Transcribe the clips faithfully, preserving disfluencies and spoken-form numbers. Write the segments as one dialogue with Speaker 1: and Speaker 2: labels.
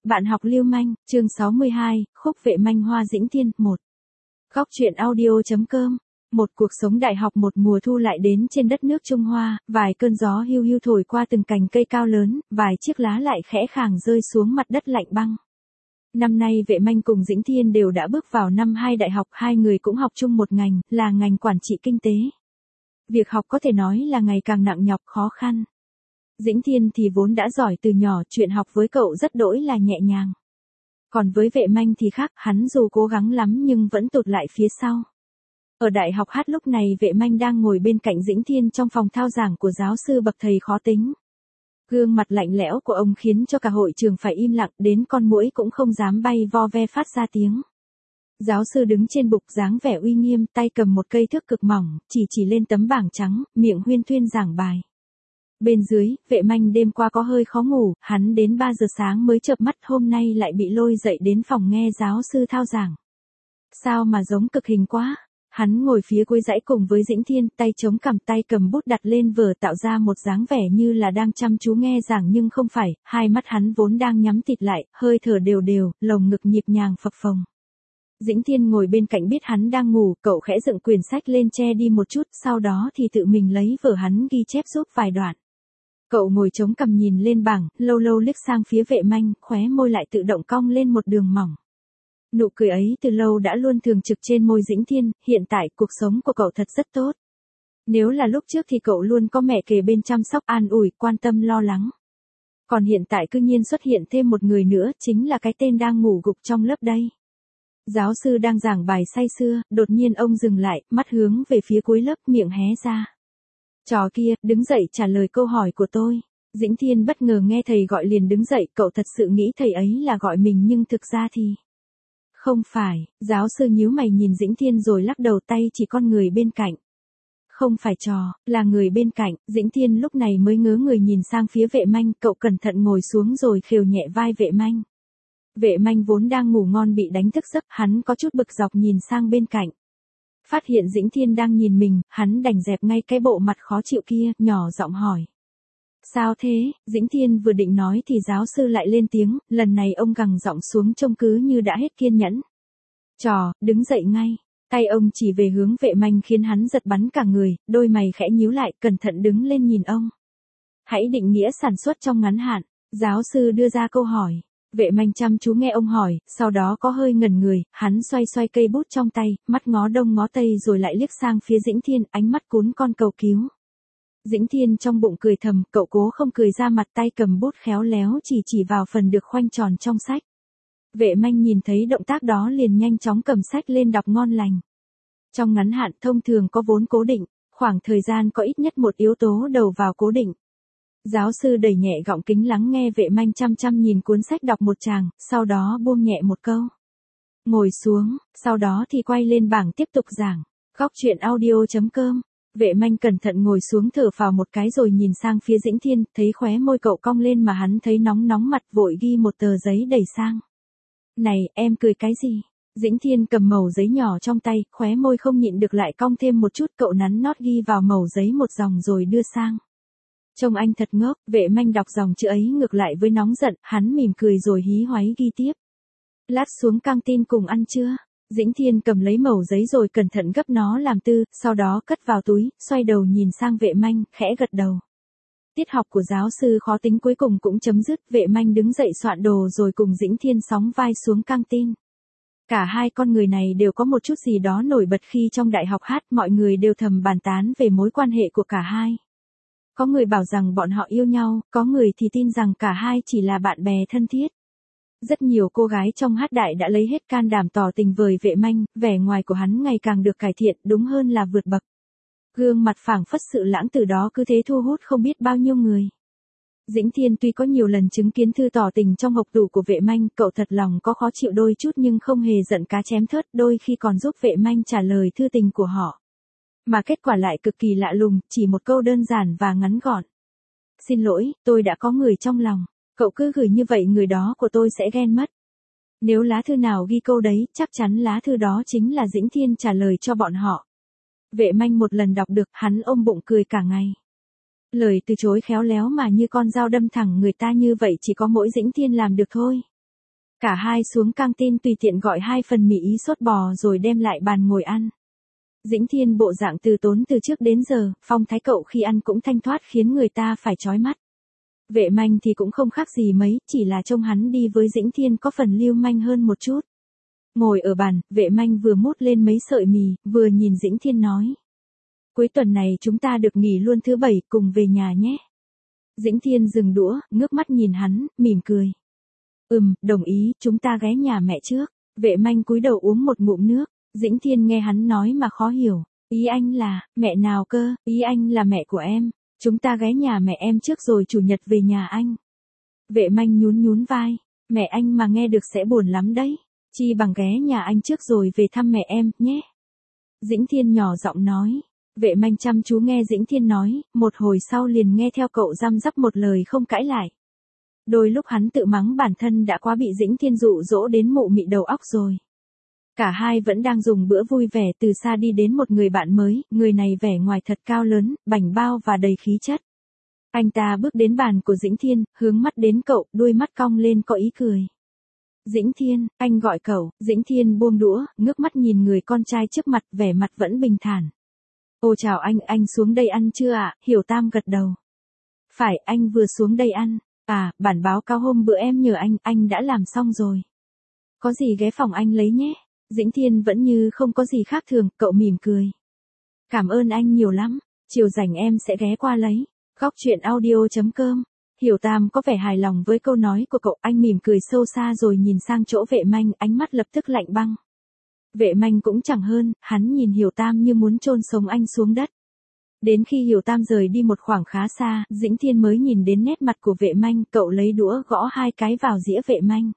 Speaker 1: Bạn học lưu manh, chương sáu mươi hai, khúc vệ manh Hoa Dĩnh Thiên, một. Góc truyện audio.com. Một cuộc sống đại học một mùa thu lại đến trên đất nước Trung Hoa, vài cơn gió hiu hiu thổi qua từng cành cây cao lớn, vài chiếc lá lại khẽ khàng rơi xuống mặt đất lạnh băng. Năm nay Vệ Manh cùng Dĩnh Thiên đều đã bước vào năm hai đại học, hai người cũng học chung một ngành, là ngành quản trị kinh tế. Việc học có thể nói là ngày càng nặng nhọc khó khăn. Dĩnh Thiên thì vốn đã giỏi từ nhỏ, chuyện học với cậu rất đỗi là nhẹ nhàng. Còn với Vệ Manh thì khác, hắn dù cố gắng lắm nhưng vẫn tụt lại phía sau. Ở đại học hát lúc này Vệ Manh đang ngồi bên cạnh Dĩnh Thiên trong phòng thao giảng của giáo sư bậc thầy khó tính. Gương mặt lạnh lẽo của ông khiến cho cả hội trường phải im lặng, đến con muỗi cũng không dám bay vo ve phát ra tiếng. Giáo sư đứng trên bục dáng vẻ uy nghiêm, tay cầm một cây thước cực mỏng, chỉ chỉ lên tấm bảng trắng, miệng huyên thuyên giảng bài. Bên dưới, Vệ Manh đêm qua có hơi khó ngủ, hắn đến ba giờ sáng mới chợp mắt, hôm nay lại bị lôi dậy đến phòng nghe giáo sư thao giảng. Sao mà giống cực hình quá. Hắn ngồi phía cuối dãy cùng với Dĩnh Thiên, tay chống cằm, tay cầm bút đặt lên vở, tạo ra một dáng vẻ như là đang chăm chú nghe giảng nhưng không phải, hai mắt hắn vốn đang nhắm tịt lại, hơi thở đều đều, lồng ngực nhịp nhàng phập phồng. Dĩnh Thiên ngồi bên cạnh biết hắn đang ngủ, cậu khẽ dựng quyển sách lên che đi một chút, sau đó thì tự mình lấy vở hắn ghi chép giúp vài đoạn. Cậu ngồi chống cằm nhìn lên bảng, lâu lâu liếc sang phía Vệ Manh, khóe môi lại tự động cong lên một đường mỏng. Nụ cười ấy từ lâu đã luôn thường trực trên môi Dĩnh Thiên, hiện tại cuộc sống của cậu thật rất tốt. Nếu là lúc trước thì cậu luôn có mẹ kề bên chăm sóc an ủi, quan tâm lo lắng. Còn hiện tại cư nhiên xuất hiện thêm một người nữa, chính là cái tên đang ngủ gục trong lớp đây. Giáo sư đang giảng bài say sưa, đột nhiên ông dừng lại, mắt hướng về phía cuối lớp, miệng hé ra. Trò kia, đứng dậy trả lời câu hỏi của tôi. Dĩnh Thiên bất ngờ nghe thầy gọi liền đứng dậy, cậu thật sự nghĩ thầy ấy là gọi mình nhưng thực ra thì... Không phải, giáo sư nhíu mày nhìn Dĩnh Thiên rồi lắc đầu, tay chỉ con người bên cạnh. Không phải trò, là người bên cạnh. Dĩnh Thiên lúc này mới ngớ người nhìn sang phía Vệ Manh, cậu cẩn thận ngồi xuống rồi khều nhẹ vai Vệ Manh. Vệ Manh vốn đang ngủ ngon bị đánh thức giấc, hắn có chút bực dọc nhìn sang bên cạnh. Phát hiện Dĩnh Thiên đang nhìn mình, hắn đành dẹp ngay cái bộ mặt khó chịu kia, nhỏ giọng hỏi. Sao thế? Dĩnh Thiên vừa định nói thì giáo sư lại lên tiếng, lần này ông gằn giọng xuống trông cứ như đã hết kiên nhẫn. Trò, đứng dậy ngay. Tay ông chỉ về hướng Vệ Manh khiến hắn giật bắn cả người, đôi mày khẽ nhíu lại, cẩn thận đứng lên nhìn ông. Hãy định nghĩa sản xuất trong ngắn hạn. Giáo sư đưa ra câu hỏi. Vệ Manh chăm chú nghe ông hỏi, sau đó có hơi ngẩn người, hắn xoay xoay cây bút trong tay, mắt ngó đông ngó tây rồi lại liếc sang phía Dĩnh Thiên, ánh mắt cuốn con cầu cứu. Dĩnh Thiên trong bụng cười thầm, cậu cố không cười ra mặt, tay cầm bút khéo léo chỉ chỉ vào phần được khoanh tròn trong sách. Vệ Manh nhìn thấy động tác đó liền nhanh chóng cầm sách lên đọc ngon lành. Trong ngắn hạn thông thường có vốn cố định, khoảng thời gian có ít nhất một yếu tố đầu vào cố định. Giáo sư đẩy nhẹ gọng kính lắng nghe Vệ Manh chăm chăm nhìn cuốn sách đọc một tràng, sau đó buông nhẹ một câu. Ngồi xuống, sau đó thì quay lên bảng tiếp tục giảng. Góc truyện audio.com. Vệ Manh cẩn thận ngồi xuống thở phào một cái rồi nhìn sang phía Dĩnh Thiên, thấy khóe môi cậu cong lên mà hắn thấy nóng nóng mặt, vội ghi một tờ giấy đẩy sang. Này, em cười cái gì? Dĩnh Thiên cầm mẩu giấy nhỏ trong tay, khóe môi không nhịn được lại cong thêm một chút, cậu nắn nót ghi vào mẩu giấy một dòng rồi đưa sang. Trông anh thật ngốc. Vệ Manh đọc dòng chữ ấy ngược lại với nóng giận, hắn mỉm cười rồi hí hoáy ghi tiếp. Lát xuống căng tin cùng ăn trưa. Dĩnh Thiên cầm lấy mẩu giấy rồi cẩn thận gấp nó làm tư, sau đó cất vào túi, xoay đầu nhìn sang Vệ Manh, khẽ gật đầu. Tiết học của giáo sư khó tính cuối cùng cũng chấm dứt, Vệ Manh đứng dậy soạn đồ rồi cùng Dĩnh Thiên sóng vai xuống căng tin. Cả hai con người này đều có một chút gì đó nổi bật khi trong đại học hát, mọi người đều thầm bàn tán về mối quan hệ của cả hai. Có người bảo rằng bọn họ yêu nhau, có người thì tin rằng cả hai chỉ là bạn bè thân thiết. Rất nhiều cô gái trong hát đại đã lấy hết can đảm tỏ tình với Vệ Manh, vẻ ngoài của hắn ngày càng được cải thiện, đúng hơn là vượt bậc. Gương mặt phảng phất sự lãng tử đó cứ thế thu hút không biết bao nhiêu người. Dĩnh Thiên tuy có nhiều lần chứng kiến thư tỏ tình trong hộc tủ của Vệ Manh, cậu thật lòng có khó chịu đôi chút nhưng không hề giận cá chém thớt, đôi khi còn giúp Vệ Manh trả lời thư tình của họ. Mà kết quả lại cực kỳ lạ lùng, chỉ một câu đơn giản và ngắn gọn. Xin lỗi, tôi đã có người trong lòng. Cậu cứ gửi như vậy người đó của tôi sẽ ghen mất. Nếu lá thư nào ghi câu đấy, chắc chắn lá thư đó chính là Dĩnh Thiên trả lời cho bọn họ. Vệ Manh một lần đọc được, hắn ôm bụng cười cả ngày. Lời từ chối khéo léo mà như con dao đâm thẳng người ta như vậy chỉ có mỗi Dĩnh Thiên làm được thôi. Cả hai xuống căng tin tùy tiện gọi hai phần mì ý sốt bò rồi đem lại bàn ngồi ăn. Dĩnh Thiên bộ dạng từ tốn từ trước đến giờ, phong thái cậu khi ăn cũng thanh thoát khiến người ta phải chói mắt. Vệ Manh thì cũng không khác gì mấy, chỉ là trông hắn đi với Dĩnh Thiên có phần lưu manh hơn một chút. Ngồi ở bàn, Vệ Manh vừa mút lên mấy sợi mì, vừa nhìn Dĩnh Thiên nói. Cuối tuần này chúng ta được nghỉ luôn thứ bảy, cùng về nhà nhé. Dĩnh Thiên dừng đũa, ngước mắt nhìn hắn, mỉm cười. Ừm, đồng ý, chúng ta ghé nhà mẹ trước. Vệ Manh cúi đầu uống một ngụm nước. Dĩnh Thiên nghe hắn nói mà khó hiểu. Ý anh là, mẹ nào cơ? Ý anh là mẹ của em. Chúng ta ghé nhà mẹ em trước rồi chủ nhật về nhà anh. Vệ Manh nhún nhún vai. Mẹ anh mà nghe được sẽ buồn lắm đấy. Chi bằng ghé nhà anh trước rồi về thăm mẹ em, nhé. Dĩnh Thiên nhỏ giọng nói. Vệ Manh chăm chú nghe Dĩnh Thiên nói, một hồi sau liền nghe theo cậu răm rắp một lời không cãi lại. Đôi lúc hắn tự mắng bản thân đã quá bị Dĩnh Thiên dụ dỗ đến mụ mị đầu óc rồi. Cả hai vẫn đang dùng bữa vui vẻ từ xa đi đến một người bạn mới, người này vẻ ngoài thật cao lớn, bảnh bao và đầy khí chất. Anh ta bước đến bàn của Dĩnh Thiên, hướng mắt đến cậu, đuôi mắt cong lên có ý cười. Dĩnh Thiên, anh gọi cậu. Dĩnh Thiên buông đũa, ngước mắt nhìn người con trai trước mặt, vẻ mặt vẫn bình thản. Ồ chào anh, anh xuống đây ăn chưa ạ? À? Hiểu Tam gật đầu. Phải, anh vừa xuống đây ăn. À, bản báo cáo hôm bữa em nhờ anh, anh đã làm xong rồi. Có gì ghé phòng anh lấy nhé. Dĩnh Thiên vẫn như không có gì khác thường, cậu mỉm cười. Cảm ơn anh nhiều lắm, chiều rảnh em sẽ ghé qua lấy. Góc truyện audio chấm com. Hiểu Tam có vẻ hài lòng với câu nói của cậu, anh mỉm cười sâu xa rồi nhìn sang chỗ Vệ Manh, ánh mắt lập tức lạnh băng. Vệ Manh cũng chẳng hơn, hắn nhìn Hiểu Tam như muốn chôn sống anh xuống đất. Đến khi Hiểu Tam rời đi một khoảng khá xa, Dĩnh Thiên mới nhìn đến nét mặt của Vệ Manh, cậu lấy đũa gõ hai cái vào dĩa Vệ Manh.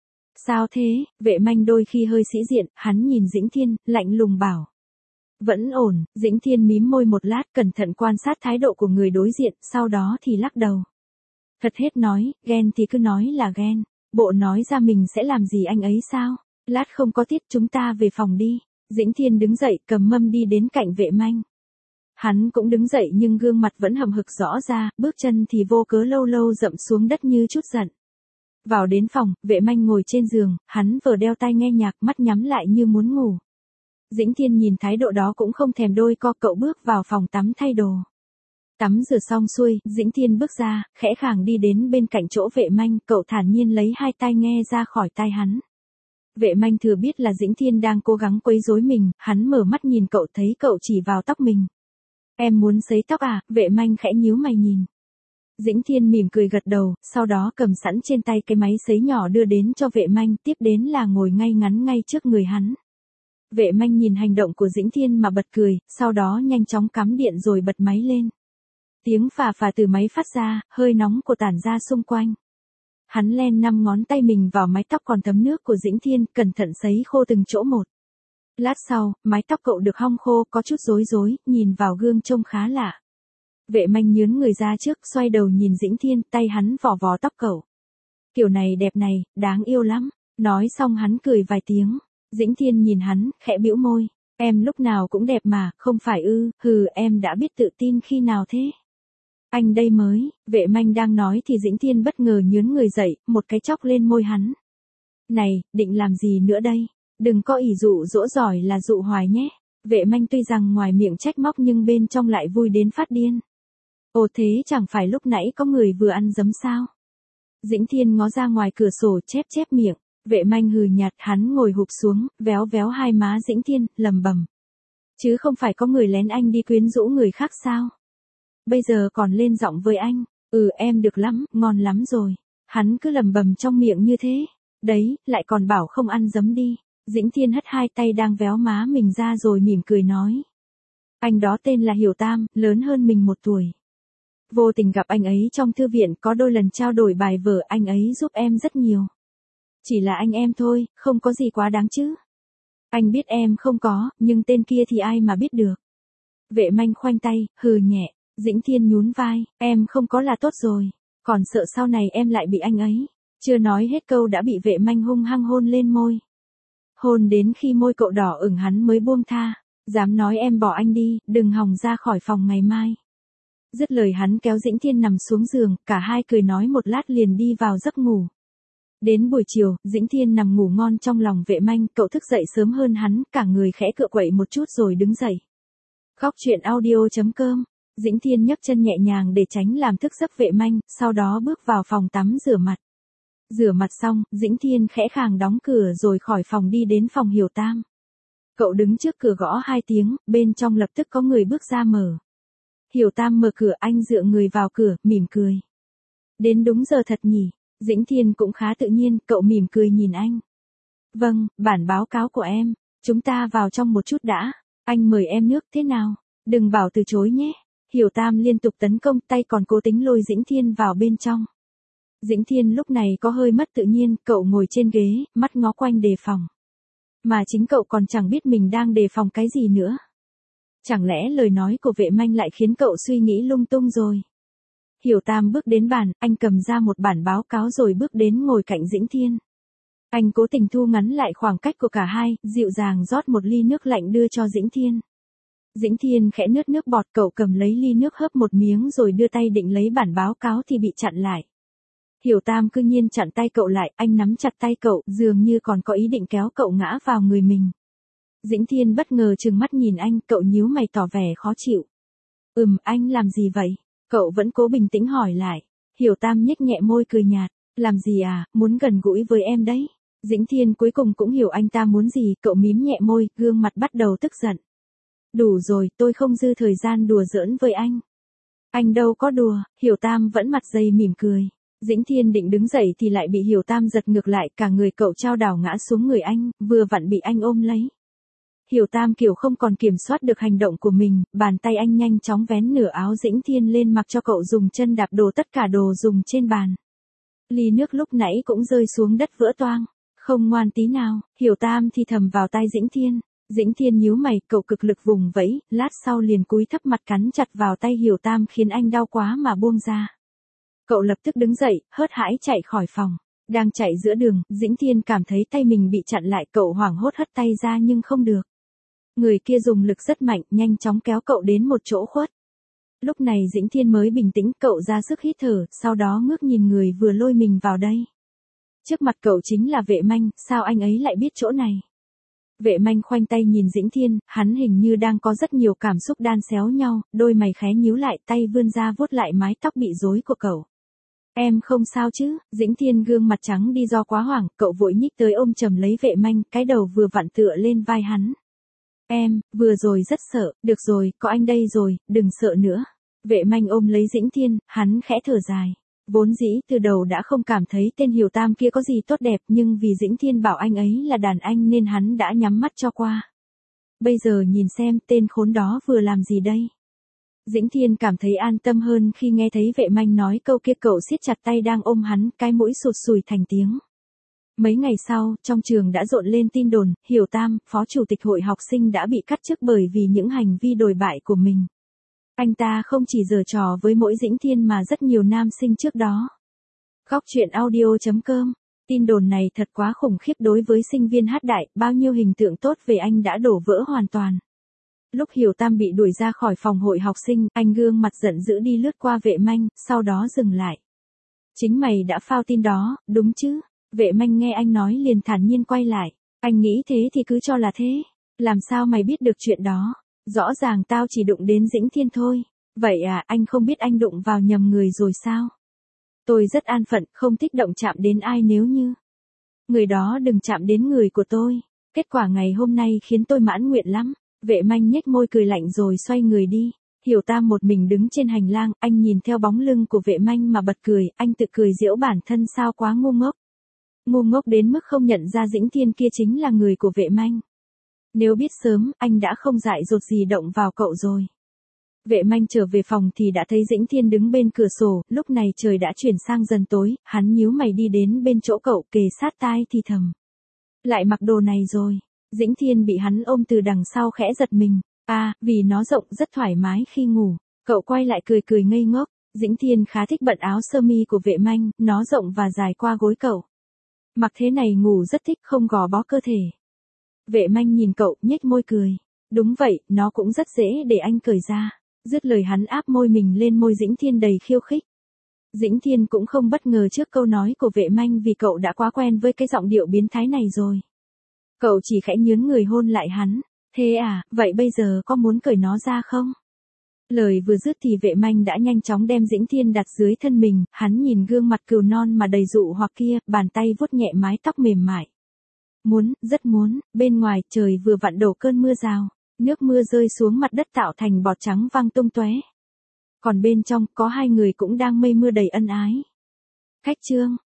Speaker 1: Sao thế? Vệ Manh đôi khi hơi sĩ diện, hắn nhìn Dĩnh Thiên, lạnh lùng bảo. Vẫn ổn. Dĩnh Thiên mím môi một lát, cẩn thận quan sát thái độ của người đối diện, sau đó thì lắc đầu. Thật hết nói, ghen thì cứ nói là ghen. Bộ nói ra mình sẽ làm gì anh ấy sao? Lát không có tiết, chúng ta về phòng đi. Dĩnh Thiên đứng dậy, cầm mâm đi đến cạnh Vệ Manh. Hắn cũng đứng dậy nhưng gương mặt vẫn hậm hực rõ ra, bước chân thì vô cớ lâu lâu dậm xuống đất như chút giận. Vào đến phòng, Vệ Manh ngồi trên giường, hắn vừa đeo tai nghe nhạc, mắt nhắm lại như muốn ngủ. Dĩnh Thiên nhìn thái độ đó cũng không thèm đôi co, cậu bước vào phòng tắm thay đồ. Tắm rửa xong xuôi, Dĩnh Thiên bước ra, khẽ khàng đi đến bên cạnh chỗ Vệ Manh, cậu thản nhiên lấy hai tai nghe ra khỏi tai hắn. Vệ Manh thừa biết là Dĩnh Thiên đang cố gắng quấy rối mình, hắn mở mắt nhìn cậu thấy cậu chỉ vào tóc mình. Em muốn sấy tóc à? Vệ Manh khẽ nhíu mày nhìn. Dĩnh Thiên mỉm cười gật đầu, sau đó cầm sẵn trên tay cái máy sấy nhỏ đưa đến cho Vệ Manh, tiếp đến là ngồi ngay ngắn ngay trước người hắn. Vệ Manh nhìn hành động của Dĩnh Thiên mà bật cười, sau đó nhanh chóng cắm điện rồi bật máy lên. Tiếng phà phà từ máy phát ra, hơi nóng của tản ra xung quanh. Hắn len năm ngón tay mình vào mái tóc còn thấm nước của Dĩnh Thiên, cẩn thận sấy khô từng chỗ một. Lát sau, mái tóc cậu được hong khô, có chút rối rối, nhìn vào gương trông khá lạ. Vệ Manh nhướng người ra trước, xoay đầu nhìn Dĩnh Thiên, tay hắn vò vò tóc cậu. Kiểu này đẹp này, đáng yêu lắm. Nói xong hắn cười vài tiếng. Dĩnh Thiên nhìn hắn, khẽ bĩu môi. Em lúc nào cũng đẹp mà, không phải ư? Hừ, em đã biết tự tin khi nào thế? Anh đây mới. Vệ Manh đang nói thì Dĩnh Thiên bất ngờ nhướng người dậy, một cái chóc lên môi hắn. Này, định làm gì nữa đây? Đừng có ỷ dụ dỗ giỏi là dụ hoài nhé. Vệ Manh tuy rằng ngoài miệng trách móc nhưng bên trong lại vui đến phát điên. Ồ thế chẳng phải lúc nãy có người vừa ăn giấm sao? Dĩnh Thiên ngó ra ngoài cửa sổ chép chép miệng. Vệ Manh hừ nhạt, hắn ngồi hụp xuống, véo véo hai má Dĩnh Thiên, lầm bầm. Chứ không phải có người lén anh đi quyến rũ người khác sao? Bây giờ còn lên giọng với anh. Ừ em được lắm, ngon lắm rồi. Hắn cứ lầm bầm trong miệng như thế. Đấy, lại còn bảo không ăn giấm đi. Dĩnh Thiên hất hai tay đang véo má mình ra rồi mỉm cười nói. Anh đó tên là Hiểu Tam, lớn hơn mình một tuổi. Vô tình gặp anh ấy trong thư viện, có đôi lần trao đổi bài vở, anh ấy giúp em rất nhiều. Chỉ là anh em thôi, không có gì quá đáng chứ. Anh biết em không có, nhưng tên kia thì ai mà biết được. Vệ Manh khoanh tay, hừ nhẹ. Dĩnh Thiên nhún vai, em không có là tốt rồi. Còn sợ sau này em lại bị anh ấy. Chưa nói hết câu đã bị Vệ Manh hung hăng hôn lên môi. Hôn đến khi môi cậu đỏ ửng hắn mới buông tha. Dám nói em bỏ anh đi, đừng hòng ra khỏi phòng ngày mai. Dứt lời hắn kéo Dĩnh Thiên nằm xuống giường, cả hai cười nói một lát liền đi vào giấc ngủ. Đến buổi chiều, Dĩnh Thiên nằm ngủ ngon trong lòng Vệ Manh, cậu thức dậy sớm hơn hắn, cả người khẽ cựa quậy một chút rồi đứng dậy. Góc truyện audio.com. Dĩnh Thiên nhấc chân nhẹ nhàng để tránh làm thức giấc Vệ Manh, sau đó bước vào phòng tắm rửa mặt. Rửa mặt xong, Dĩnh Thiên khẽ khàng đóng cửa rồi khỏi phòng đi đến phòng Hiểu Tam. Cậu đứng trước cửa gõ hai tiếng, bên trong lập tức có người bước ra mở. Hiểu Tam mở cửa, anh dựa người vào cửa, mỉm cười. Đến đúng giờ thật nhỉ? Dĩnh Thiên cũng khá tự nhiên, cậu mỉm cười nhìn anh. Vâng, bản báo cáo của em, chúng ta vào trong một chút đã, anh mời em nước thế nào? Đừng bảo từ chối nhé. Hiểu Tam liên tục tấn công, tay còn cố tính lôi Dĩnh Thiên vào bên trong. Dĩnh Thiên lúc này có hơi mất tự nhiên, cậu ngồi trên ghế, mắt ngó quanh đề phòng. Mà chính cậu còn chẳng biết mình đang đề phòng cái gì nữa. Chẳng lẽ lời nói của Vệ Manh lại khiến cậu suy nghĩ lung tung rồi? Hiểu Tam bước đến bàn, anh cầm ra một bản báo cáo rồi bước đến ngồi cạnh Dĩnh Thiên. Anh cố tình thu ngắn lại khoảng cách của cả hai, dịu dàng rót một ly nước lạnh đưa cho Dĩnh Thiên. Dĩnh Thiên khẽ nuốt nước bọt, cậu cầm lấy ly nước hớp một miếng rồi đưa tay định lấy bản báo cáo thì bị chặn lại. Hiểu Tam cư nhiên chặn tay cậu lại, anh nắm chặt tay cậu, dường như còn có ý định kéo cậu ngã vào người mình. Dĩnh Thiên bất ngờ trừng mắt nhìn anh, cậu nhíu mày tỏ vẻ khó chịu. Ừm, anh làm gì vậy? Cậu vẫn cố bình tĩnh hỏi lại. Hiểu Tam nhếch nhẹ môi cười nhạt. Làm gì à, muốn gần gũi với em đấy. Dĩnh Thiên cuối cùng cũng hiểu anh ta muốn gì, cậu mím nhẹ môi, gương mặt bắt đầu tức giận. Đủ rồi, tôi không dư thời gian đùa giỡn với anh. Anh đâu có đùa, Hiểu Tam vẫn mặt dày mỉm cười. Dĩnh Thiên định đứng dậy thì lại bị Hiểu Tam giật ngược lại, cả người cậu trao đảo ngã xuống người anh, vừa vặn bị anh ôm lấy. Hiểu Tam kiểu không còn kiểm soát được hành động của mình, bàn tay anh nhanh chóng vén nửa áo Dĩnh Thiên lên mặc cho cậu dùng chân đạp đổ tất cả đồ dùng trên bàn. Ly nước lúc nãy cũng rơi xuống đất vỡ toang. Không ngoan tí nào, Hiểu Tam thì thầm vào tai Dĩnh Thiên. Dĩnh Thiên nhíu mày, cậu cực lực vùng vẫy, lát sau liền cúi thấp mặt cắn chặt vào tay Hiểu Tam khiến anh đau quá mà buông ra. Cậu lập tức đứng dậy, hớt hãi chạy khỏi phòng. Đang chạy giữa đường, Dĩnh Thiên cảm thấy tay mình bị chặn lại, cậu hoảng hốt hất tay ra nhưng không được. Người kia dùng lực rất mạnh, nhanh chóng kéo cậu đến một chỗ khuất. Lúc này Dĩnh Thiên mới bình tĩnh, cậu ra sức hít thở, sau đó ngước nhìn người vừa lôi mình vào đây. Trước mặt cậu chính là Vệ Manh, sao anh ấy lại biết chỗ này? Vệ Manh khoanh tay nhìn Dĩnh Thiên, hắn hình như đang có rất nhiều cảm xúc đan xéo nhau, đôi mày khẽ nhíu lại, tay vươn ra vuốt lại mái tóc bị rối của cậu. Em không sao chứ? Dĩnh Thiên gương mặt trắng đi do quá hoảng, cậu vội nhích tới ôm chầm lấy Vệ Manh, cái đầu vừa vặn tựa lên vai hắn. Em, vừa rồi rất sợ, được rồi, có anh đây rồi, đừng sợ nữa. Vệ Manh ôm lấy Dĩnh Thiên, hắn khẽ thở dài. Vốn dĩ từ đầu đã không cảm thấy tên Hiểu Tam kia có gì tốt đẹp, nhưng vì Dĩnh Thiên bảo anh ấy là đàn anh nên hắn đã nhắm mắt cho qua. Bây giờ nhìn xem tên khốn đó vừa làm gì đây. Dĩnh Thiên cảm thấy an tâm hơn khi nghe thấy Vệ Manh nói câu kia, cậu siết chặt tay đang ôm hắn, cái mũi sụt sùi thành tiếng. Mấy ngày sau, trong trường đã rộn lên tin đồn, Hiểu Tam, phó chủ tịch hội học sinh đã bị cắt chức bởi vì những hành vi đồi bại của mình. Anh ta không chỉ giở trò với mỗi Dĩnh Thiên mà rất nhiều nam sinh trước đó. Góc truyện audio.com. Tin đồn này thật quá khủng khiếp đối với sinh viên hát đại, bao nhiêu hình tượng tốt về anh đã đổ vỡ hoàn toàn. Lúc Hiểu Tam bị đuổi ra khỏi phòng hội học sinh, anh gương mặt giận dữ đi lướt qua Vệ Manh, sau đó dừng lại. Chính mày đã phao tin đó, đúng chứ? Vệ Manh nghe anh nói liền thản nhiên quay lại. Anh nghĩ thế thì cứ cho là thế. Làm sao mày biết được chuyện đó? Rõ ràng tao chỉ đụng đến Dĩnh Thiên thôi. Vậy à, anh không biết anh đụng vào nhầm người rồi sao? Tôi rất an phận, không thích động chạm đến ai nếu như người đó đừng chạm đến người của tôi. Kết quả ngày hôm nay khiến tôi mãn nguyện lắm. Vệ Manh nhếch môi cười lạnh rồi xoay người đi. Hiểu Tam một mình đứng trên hành lang, anh nhìn theo bóng lưng của Vệ Manh mà bật cười, anh tự cười giễu bản thân sao quá ngu ngốc. Ngu ngốc đến mức không nhận ra Dĩnh Thiên kia chính là người của Vệ Manh. Nếu biết sớm, anh đã không dại dột gì động vào cậu rồi. Vệ Manh trở về phòng thì đã thấy Dĩnh Thiên đứng bên cửa sổ, lúc này trời đã chuyển sang dần tối, hắn nhíu mày đi đến bên chỗ cậu, kề sát tai thì thầm. Lại mặc đồ này rồi. Dĩnh Thiên bị hắn ôm từ đằng sau khẽ giật mình. À, vì nó rộng rất thoải mái khi ngủ. Cậu quay lại cười cười ngây ngốc. Dĩnh Thiên khá thích bận áo sơ mi của Vệ Manh, nó rộng và dài qua gối cậu. Mặc thế này ngủ rất thích, không gò bó cơ thể. Vệ Manh nhìn cậu, nhếch môi cười. Đúng vậy, nó cũng rất dễ để anh cởi ra. Dứt lời hắn áp môi mình lên môi Dĩnh Thiên đầy khiêu khích. Dĩnh Thiên cũng không bất ngờ trước câu nói của Vệ Manh vì cậu đã quá quen với cái giọng điệu biến thái này rồi. Cậu chỉ khẽ nhướng người hôn lại hắn. Thế à, vậy bây giờ có muốn cởi nó ra không? Lời vừa dứt thì Vệ Manh đã nhanh chóng đem Dĩnh Thiên đặt dưới thân mình, hắn nhìn gương mặt cừu non mà đầy dụ hoặc kia, bàn tay vuốt nhẹ mái tóc mềm mại. Muốn, rất muốn. Bên ngoài trời vừa vặn đổ cơn mưa rào, nước mưa rơi xuống mặt đất tạo thành bọt trắng văng tung tóe. Còn bên trong có hai người cũng đang mây mưa đầy ân ái. Khách trương.